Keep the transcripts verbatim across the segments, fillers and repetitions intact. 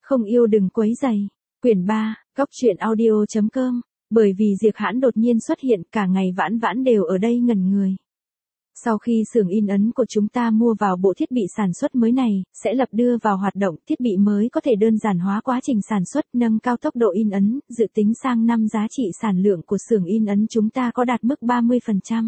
Không yêu đừng quấy rầy. Quyển ba, Cóc truyện audio chấm com. Bởi vì Diệp Hãn đột nhiên xuất hiện, cả ngày Vãn Vãn đều ở đây ngẩn người. Sau khi xưởng in ấn của chúng ta mua vào bộ thiết bị sản xuất mới này, sẽ lập đưa vào hoạt động, thiết bị mới có thể đơn giản hóa quá trình sản xuất, nâng cao tốc độ in ấn, dự tính sang năm giá trị sản lượng của xưởng in ấn chúng ta có đạt mức ba mươi phần trăm.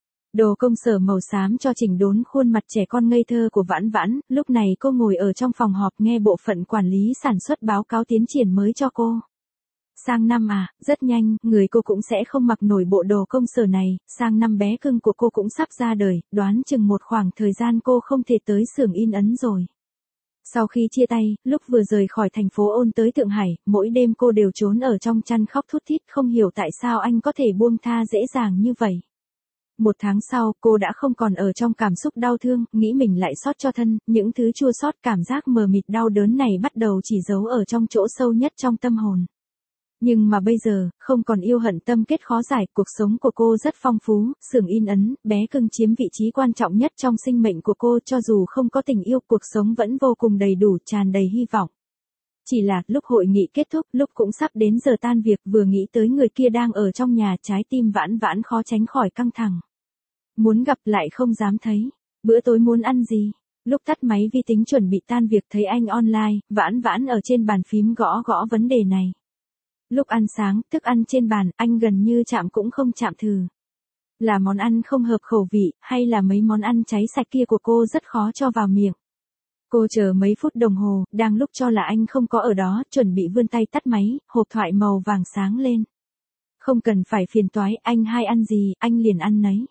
Đồ công sở màu xám cho chỉnh đốn khuôn mặt trẻ con ngây thơ của Vãn Vãn, lúc này cô ngồi ở trong phòng họp nghe bộ phận quản lý sản xuất báo cáo tiến triển mới cho cô. Sang năm à, rất nhanh, người cô cũng sẽ không mặc nổi bộ đồ công sở này, sang năm bé cưng của cô cũng sắp ra đời, đoán chừng một khoảng thời gian cô không thể tới xưởng in ấn rồi. Sau khi chia tay, lúc vừa rời khỏi thành phố Ôn tới Thượng Hải, mỗi đêm cô đều trốn ở trong chăn khóc thút thít, không hiểu tại sao anh có thể buông tha dễ dàng như vậy. Một tháng sau, cô đã không còn ở trong cảm xúc đau thương, nghĩ mình lại xót cho thân, những thứ chua xót cảm giác mờ mịt đau đớn này bắt đầu chỉ giấu ở trong chỗ sâu nhất trong tâm hồn. Nhưng mà bây giờ, không còn yêu hận tâm kết khó giải, cuộc sống của cô rất phong phú, xưởng in ấn, bé cưng chiếm vị trí quan trọng nhất trong sinh mệnh của cô, cho dù không có tình yêu, cuộc sống vẫn vô cùng đầy đủ, tràn đầy hy vọng. Chỉ là, lúc hội nghị kết thúc, lúc cũng sắp đến giờ tan việc, vừa nghĩ tới người kia đang ở trong nhà, trái tim Vãn Vãn khó tránh khỏi căng thẳng. Muốn gặp lại không dám thấy. Bữa tối muốn ăn gì? Lúc tắt máy vi tính chuẩn bị tan việc thấy anh online, Vãn Vãn ở trên bàn phím gõ gõ vấn đề này. Lúc ăn sáng, thức ăn trên bàn, anh gần như chạm cũng không chạm thử. Là món ăn không hợp khẩu vị, hay là mấy món ăn cháy sạch kia của cô rất khó cho vào miệng. Cô chờ mấy phút đồng hồ, đang lúc cho là anh không có ở đó, chuẩn bị vươn tay tắt máy, hộp thoại màu vàng sáng lên. Không cần phải phiền toái, anh hay ăn gì, anh liền ăn nấy.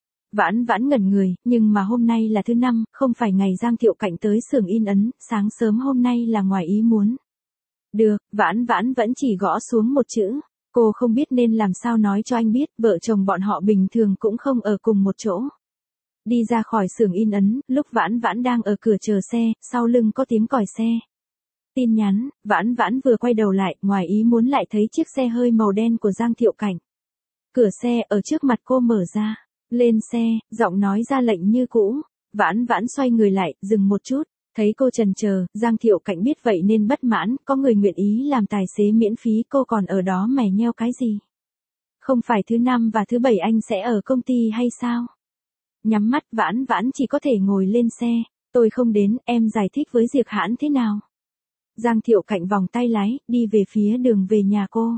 Vãn Vãn ngẩn người, nhưng mà hôm nay là thứ năm, không phải ngày Giang Thiệu Cạnh tới xưởng in ấn, sáng sớm hôm nay là ngoài ý muốn. Được, Vãn Vãn vẫn chỉ gõ xuống một chữ. Cô không biết nên làm sao nói cho anh biết, vợ chồng bọn họ bình thường cũng không ở cùng một chỗ. Đi ra khỏi xưởng in ấn, lúc Vãn Vãn đang ở cửa chờ xe, sau lưng có tiếng còi xe. Tin nhắn, Vãn Vãn vừa quay đầu lại, ngoài ý muốn lại thấy chiếc xe hơi màu đen của Giang Thiệu Cảnh. Cửa xe ở trước mặt cô mở ra. Lên xe, giọng nói ra lệnh như cũ. Vãn Vãn xoay người lại, dừng một chút. Thấy cô chần chờ, Giang Thiệu Cảnh biết vậy nên bất mãn, có người nguyện ý làm tài xế miễn phí, cô còn ở đó mè nheo cái gì? Không phải thứ năm và thứ bảy anh sẽ ở công ty hay sao? Nhắm mắt Vãn Vãn chỉ có thể ngồi lên xe. Tôi không đến, em giải thích với Diệp Hãn thế nào? Giang Thiệu Cảnh vòng tay lái, đi về phía đường về nhà cô.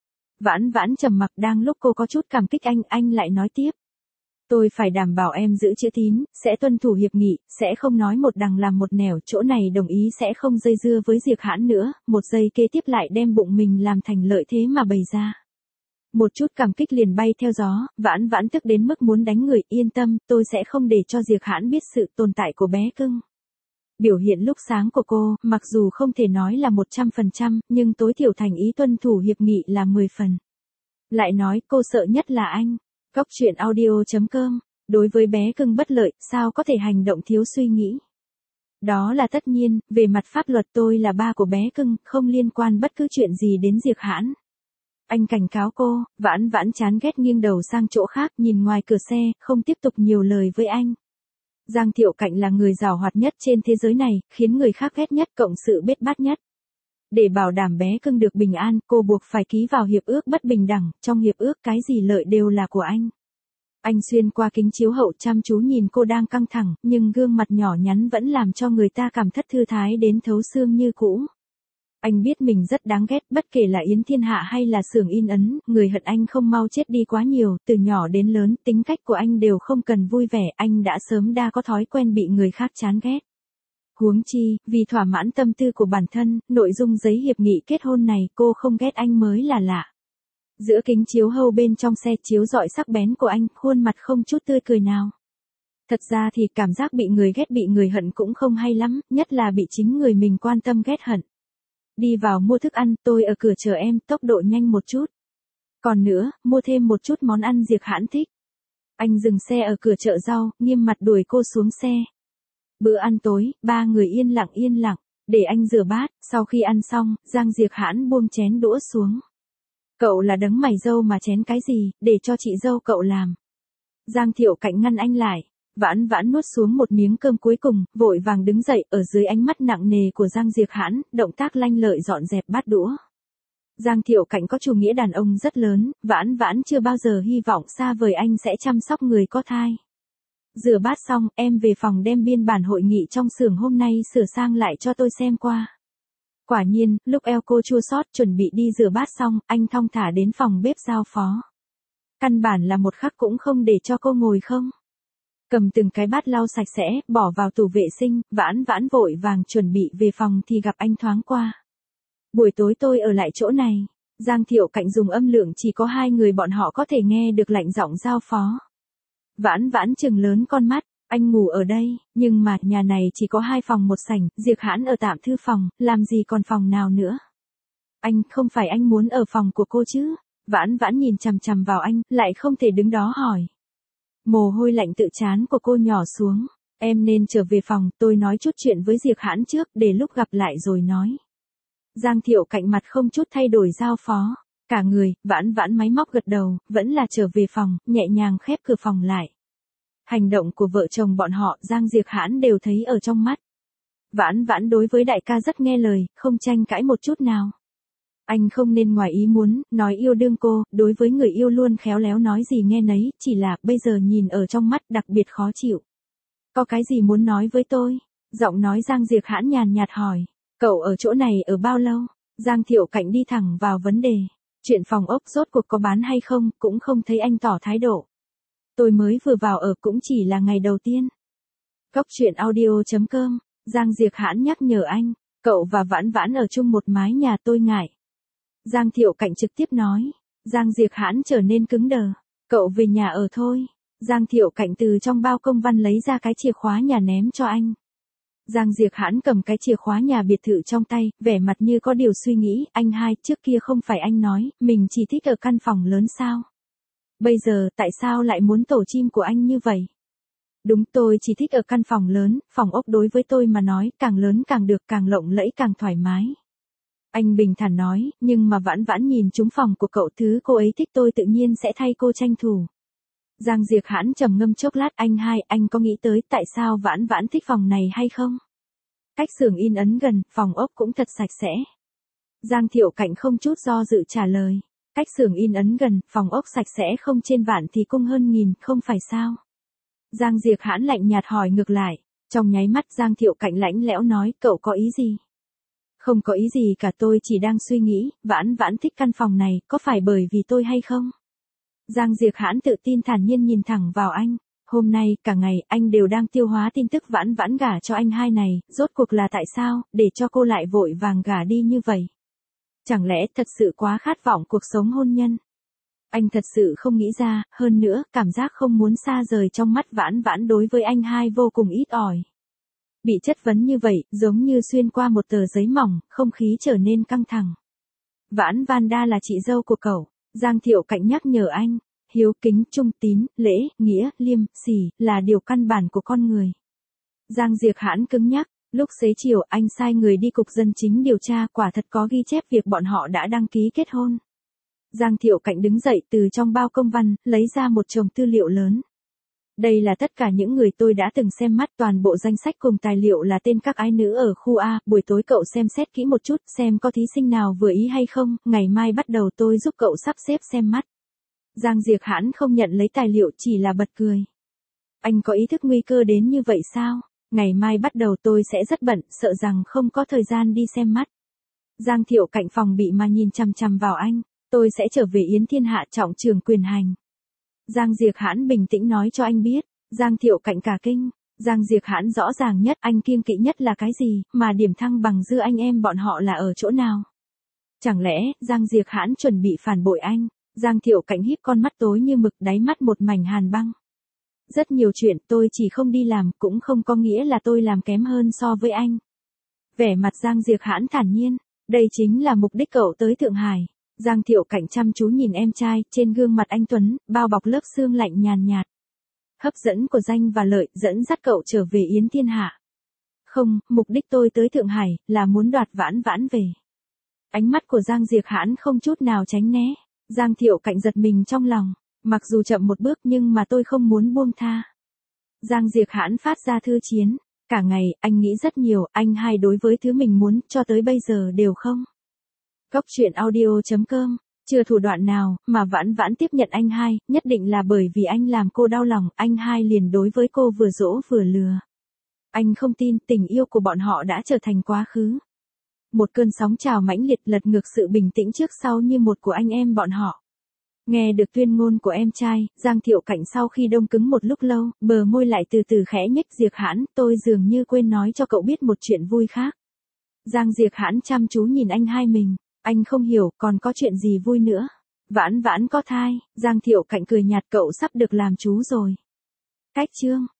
Vãn Vãn trầm mặc, đang lúc cô có chút cảm kích anh, anh lại nói tiếp. Tôi phải đảm bảo em giữ chữ tín, sẽ tuân thủ hiệp nghị, sẽ không nói một đằng làm một nẻo, chỗ này đồng ý sẽ không dây dưa với Diệp Hãn nữa, một giây kế tiếp lại đem bụng mình làm thành lợi thế mà bày ra. Một chút cảm kích liền bay theo gió, Vãn Vãn tức đến mức muốn đánh người, yên tâm, tôi sẽ không để cho Diệp Hãn biết sự tồn tại của bé cưng. Biểu hiện lúc sáng của cô, mặc dù không thể nói là một trăm phần trăm, nhưng tối thiểu thành ý tuân thủ hiệp nghị là mười phần. Lại nói, cô sợ nhất là anh. Cóc truyện audio chấm com. Đối với bé cưng bất lợi, sao có thể hành động thiếu suy nghĩ? Đó là tất nhiên, về mặt pháp luật tôi là ba của bé cưng, không liên quan bất cứ chuyện gì đến Diệp Hãn. Anh cảnh cáo cô. Vãn Vãn chán ghét nghiêng đầu sang chỗ khác, nhìn ngoài cửa xe, không tiếp tục nhiều lời với anh. Giang Thiệu Cảnh là người giàu hoạt nhất trên thế giới này, khiến người khác ghét nhất, cộng sự bết bát nhất. Để bảo đảm bé cưng được bình an, cô buộc phải ký vào hiệp ước bất bình đẳng, trong hiệp ước cái gì lợi đều là của anh. Anh xuyên qua kính chiếu hậu chăm chú nhìn cô đang căng thẳng, nhưng gương mặt nhỏ nhắn vẫn làm cho người ta cảm thất thư thái đến thấu xương như cũ. Anh biết mình rất đáng ghét, bất kể là Yến Thiên Hạ hay là xưởng in ấn, người hận anh không mau chết đi quá nhiều, từ nhỏ đến lớn, tính cách của anh đều không cần vui vẻ, anh đã sớm đa có thói quen bị người khác chán ghét. Huống chi, vì thỏa mãn tâm tư của bản thân, nội dung giấy hiệp nghị kết hôn này cô không ghét anh mới là lạ. Giữa kính chiếu hậu bên trong xe chiếu rọi sắc bén của anh, khuôn mặt không chút tươi cười nào. Thật ra thì cảm giác bị người ghét bị người hận cũng không hay lắm, nhất là bị chính người mình quan tâm ghét hận. Đi vào mua thức ăn, tôi ở cửa chờ em, tốc độ nhanh một chút. Còn nữa, mua thêm một chút món ăn Diệp Hãn thích. Anh dừng xe ở cửa chợ rau, nghiêm mặt đuổi cô xuống xe. Bữa ăn tối, ba người yên lặng yên lặng, để anh rửa bát, sau khi ăn xong, Giang Diệp Hãn buông chén đũa xuống. Cậu là đấng mày dâu mà chén cái gì, để cho chị dâu cậu làm. Giang Thiệu Cảnh ngăn anh lại, Vãn Vãn nuốt xuống một miếng cơm cuối cùng, vội vàng đứng dậy, ở dưới ánh mắt nặng nề của Giang Diệp Hãn, động tác lanh lợi dọn dẹp bát đũa. Giang Thiệu Cảnh có chủ nghĩa đàn ông rất lớn, Vãn Vãn chưa bao giờ hy vọng xa vời anh sẽ chăm sóc người có thai. Rửa bát xong, em về phòng đem biên bản hội nghị trong xưởng hôm nay sửa sang lại cho tôi xem qua. Quả nhiên, lúc eo cô chua xót chuẩn bị đi rửa bát xong, anh thong thả đến phòng bếp giao phó. Căn bản là một khắc cũng không để cho cô ngồi không. Cầm từng cái bát lau sạch sẽ, bỏ vào tủ vệ sinh, Vãn Vãn vội vàng chuẩn bị về phòng thì gặp anh thoáng qua. Buổi tối tôi ở lại chỗ này. Giang Thiệu Cảnh dùng âm lượng chỉ có hai người bọn họ có thể nghe được lạnh giọng giao phó. Vãn Vãn trừng lớn con mắt, anh ngủ ở đây, nhưng mà nhà này chỉ có hai phòng một sảnh, Diệp Hãn ở tạm thư phòng, làm gì còn phòng nào nữa. Anh, không phải anh muốn ở phòng của cô chứ? Vãn Vãn nhìn chằm chằm vào anh, lại không thể đứng đó hỏi. Mồ hôi lạnh tự trán của cô nhỏ xuống, em nên trở về phòng, tôi nói chút chuyện với Diệp Hãn trước, để lúc gặp lại rồi nói. Giang Thiệu Cảnh mặt không chút thay đổi giao phó. Cả người, Vãn Vãn máy móc gật đầu, vẫn là trở về phòng, nhẹ nhàng khép cửa phòng lại. Hành động của vợ chồng bọn họ, Giang Diệp Hãn đều thấy ở trong mắt. Vãn Vãn đối với đại ca rất nghe lời, không tranh cãi một chút nào. Anh không nên ngoài ý muốn, nói yêu đương cô, đối với người yêu luôn khéo léo nói gì nghe nấy, chỉ là bây giờ nhìn ở trong mắt đặc biệt khó chịu. Có cái gì muốn nói với tôi? Giọng nói Giang Diệp Hãn nhàn nhạt hỏi. Cậu ở chỗ này ở bao lâu? Giang Thiệu Cảnh đi thẳng vào vấn đề. Chuyện phòng ốc rốt cuộc có bán hay không, cũng không thấy anh tỏ thái độ. Tôi mới vừa vào ở cũng chỉ là ngày đầu tiên. Cốc truyện audio chấm com, Giang Diệp Hãn nhắc nhở anh, cậu và Vãn Vãn ở chung một mái nhà tôi ngại. Giang Thiệu Cảnh trực tiếp nói, Giang Diệp Hãn trở nên cứng đờ, cậu về nhà ở thôi. Giang Thiệu Cảnh từ trong bao công văn lấy ra cái chìa khóa nhà ném cho anh. Giang Diệp Hãn cầm cái chìa khóa nhà biệt thự trong tay, vẻ mặt như có điều suy nghĩ, anh hai, trước kia không phải anh nói, mình chỉ thích ở căn phòng lớn sao? Bây giờ, tại sao lại muốn tổ chim của anh như vậy? Đúng, tôi chỉ thích ở căn phòng lớn, phòng ốc đối với tôi mà nói, càng lớn càng được, càng lộng lẫy càng thoải mái. Anh bình thản nói, nhưng mà Vãn Vãn nhìn trúng phòng của cậu, thứ cô ấy thích tôi tự nhiên sẽ thay cô tranh thủ. Giang Diệp Hãn trầm ngâm chốc lát, anh hai, anh có nghĩ tới tại sao Vãn Vãn thích phòng này hay không? Cách xưởng in ấn gần, phòng ốc cũng thật sạch sẽ. Giang Thiệu Cảnh không chút do dự trả lời. Cách xưởng in ấn gần, phòng ốc sạch sẽ không trên vạn thì cung hơn nghìn, không phải sao? Giang Diệp Hãn lạnh nhạt hỏi ngược lại. Trong nháy mắt Giang Thiệu Cảnh lãnh lẽo nói, cậu có ý gì? Không có ý gì cả, tôi chỉ đang suy nghĩ, Vãn Vãn thích căn phòng này, có phải bởi vì tôi hay không? Giang Diệp Hãn tự tin thản nhiên nhìn thẳng vào anh. Hôm nay, cả ngày, anh đều đang tiêu hóa tin tức Vãn Vãn gả cho anh hai này, rốt cuộc là tại sao, để cho cô lại vội vàng gả đi như vậy? Chẳng lẽ thật sự quá khát vọng cuộc sống hôn nhân? Anh thật sự không nghĩ ra, hơn nữa, cảm giác không muốn xa rời trong mắt Vãn Vãn đối với anh hai vô cùng ít ỏi. Bị chất vấn như vậy, giống như xuyên qua một tờ giấy mỏng, không khí trở nên căng thẳng. Vãn Vanda là chị dâu của cậu, Giang Thiệu Cảnh nhắc nhở anh. Hiếu kính, trung tín, lễ, nghĩa, liêm, sỉ, là điều căn bản của con người. Giang Diệp Hãn cứng nhắc, lúc xế chiều anh sai người đi cục dân chính điều tra, quả thật có ghi chép việc bọn họ đã đăng ký kết hôn. Giang Thiệu Cảnh đứng dậy từ trong bao công văn, lấy ra một chồng tư liệu lớn. Đây là tất cả những người tôi đã từng xem mắt, toàn bộ danh sách cùng tài liệu là tên các ái nữ ở khu A, buổi tối cậu xem xét kỹ một chút, xem có thí sinh nào vừa ý hay không, ngày mai bắt đầu tôi giúp cậu sắp xếp xem mắt. Giang Diệp Hãn không nhận lấy tài liệu, chỉ là bật cười. Anh có ý thức nguy cơ đến như vậy sao? Ngày mai bắt đầu tôi sẽ rất bận, sợ rằng không có thời gian đi xem mắt. Giang Thiệu Cảnh phòng bị mà nhìn chằm chằm vào anh, tôi sẽ trở về Yến Thiên Hạ trọng trường quyền hành. Giang Diệp Hãn bình tĩnh nói cho anh biết. Giang Thiệu Cảnh cả kinh. Giang Diệp Hãn rõ ràng nhất, anh kiêng kỵ nhất là cái gì, mà điểm thăng bằng giữa anh em bọn họ là ở chỗ nào? Chẳng lẽ, Giang Diệp Hãn chuẩn bị phản bội anh? Giang Thiệu Cảnh híp con mắt tối như mực, đáy mắt một mảnh hàn băng. Rất nhiều chuyện tôi chỉ không đi làm, cũng không có nghĩa là tôi làm kém hơn so với anh. Vẻ mặt Giang Diệp Hãn thản nhiên, đây chính là mục đích cậu tới Thượng Hải. Giang Thiệu Cảnh chăm chú nhìn em trai, trên gương mặt anh tuấn, bao bọc lớp sương lạnh nhàn nhạt. Hấp dẫn của danh và lợi, dẫn dắt cậu trở về Yến Thiên Hạ. Không, mục đích tôi tới Thượng Hải, là muốn đoạt Vãn Vãn về. Ánh mắt của Giang Diệp Hãn không chút nào tránh né. Giang Thiệu Cảnh giật mình trong lòng, mặc dù chậm một bước nhưng mà tôi không muốn buông tha. Giang Diệc Hãn phát ra thư chiến. Cả ngày, anh nghĩ rất nhiều, anh hai đối với thứ mình muốn, cho tới bây giờ đều không. Góc truyện audio chấm com. Chưa thủ đoạn nào, mà Vãn Vãn tiếp nhận anh hai, nhất định là bởi vì anh làm cô đau lòng, anh hai liền đối với cô vừa dỗ vừa lừa. Anh không tin tình yêu của bọn họ đã trở thành quá khứ. Một cơn sóng trào mãnh liệt lật ngược sự bình tĩnh trước sau như một của anh em bọn họ. Nghe được tuyên ngôn của em trai, Giang Thiệu Cảnh sau khi đông cứng một lúc lâu, bờ môi lại từ từ khẽ nhếch. Diệc Hãn, tôi dường như quên nói cho cậu biết một chuyện vui khác. Giang Diệc Hãn chăm chú nhìn anh hai mình, anh không hiểu còn có chuyện gì vui nữa. Vãn Vãn có thai, Giang Thiệu Cảnh cười nhạt, cậu sắp được làm chú rồi. Cách chương.